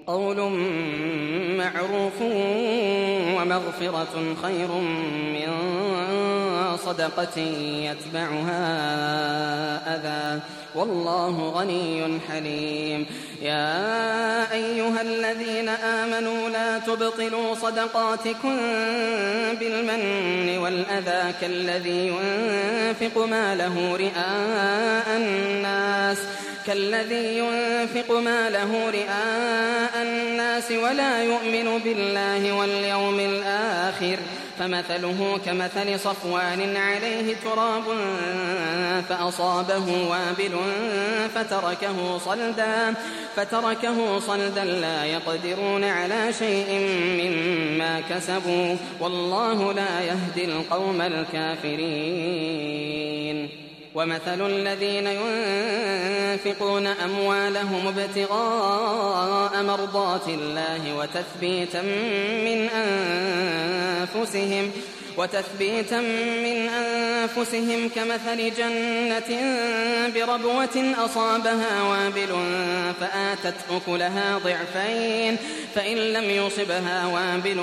قول معروف ومغفرة خير من صدقة يتبعها أذى والله غني حليم. يا أيها الذين آمنوا لا تبطلوا صدقاتكم بالمن والأذى كالذي ينفق ماله رئاء الناس ولا يؤمن بالله واليوم الآخر فمثله كمثل صفوان عليه تراب فأصابه وابل فتركه صلدا لا يقدرون على شيء مما كسبوا والله لا يهدي القوم الكافرين. ومثل الذين ينفقون أموالهم ابتغاء مرضات الله وتثبيتا من أنفسهم كمثل جنة بربوة أصابها وابل فآتت أكلها ضعفين فإن لم يصبها وابل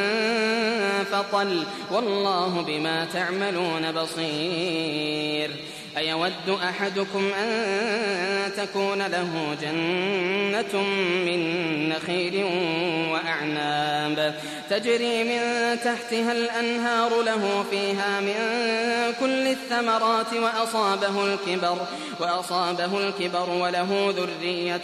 فطل والله بما تعملون بصير. أيود أحدكم أن تكون له جنة من نخيل وأعناب تجري من تحتها الأنهار له فيها من كل الثمرات وأصابه الكبر وله ذرية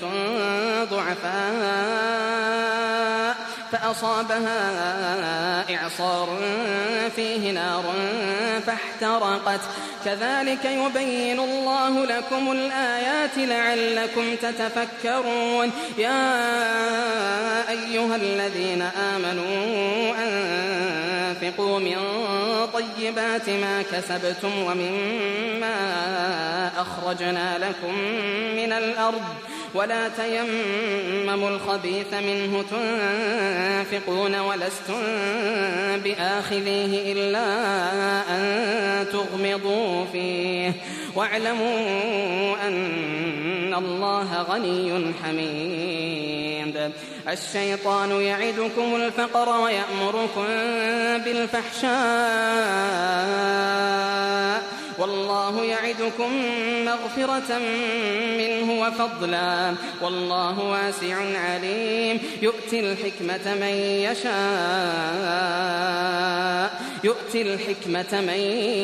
ضعفاء فأصابها إعصار فيه نار فاحترقت كذلك يبين الله لكم الآيات لعلكم تتفكرون. يا أيها الذين آمنوا أنفقوا من طيبات ما كسبتم ومما أخرجنا لكم من الأرض ولا تيمموا الخبيث منه تنفقون ولستم بآخذيه إلا أن تغمضوا فيه واعلموا أن الله غني حميد. الشيطان يعدكم الفقر ويأمركم بالفحشاء والله يعدكم مغفرة منه وفضلا والله واسع عليم. يؤتي الحكمة من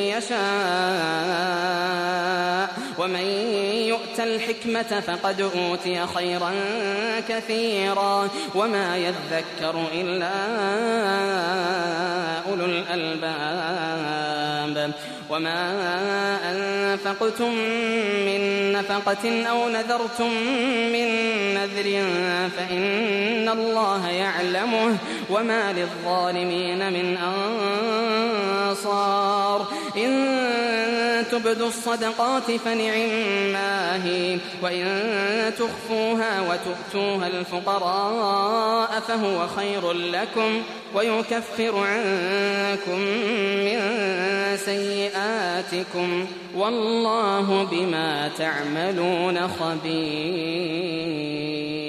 يشاء ومن يؤت الحكمة فقد أوتي خيرا كثيرا وما يذكر إلا أولو الألباب. وما أنفقتم من نفقة أو نذرتم من نذر فإن الله يعلمه وما للظالمين من أنصار. إن تبدوا الصدقات فنعما هي وإن تخفوها وتؤتوها الفقراء فهو خير لكم ويكفر عنكم من سيئاتكم والله بما تعملون خبير.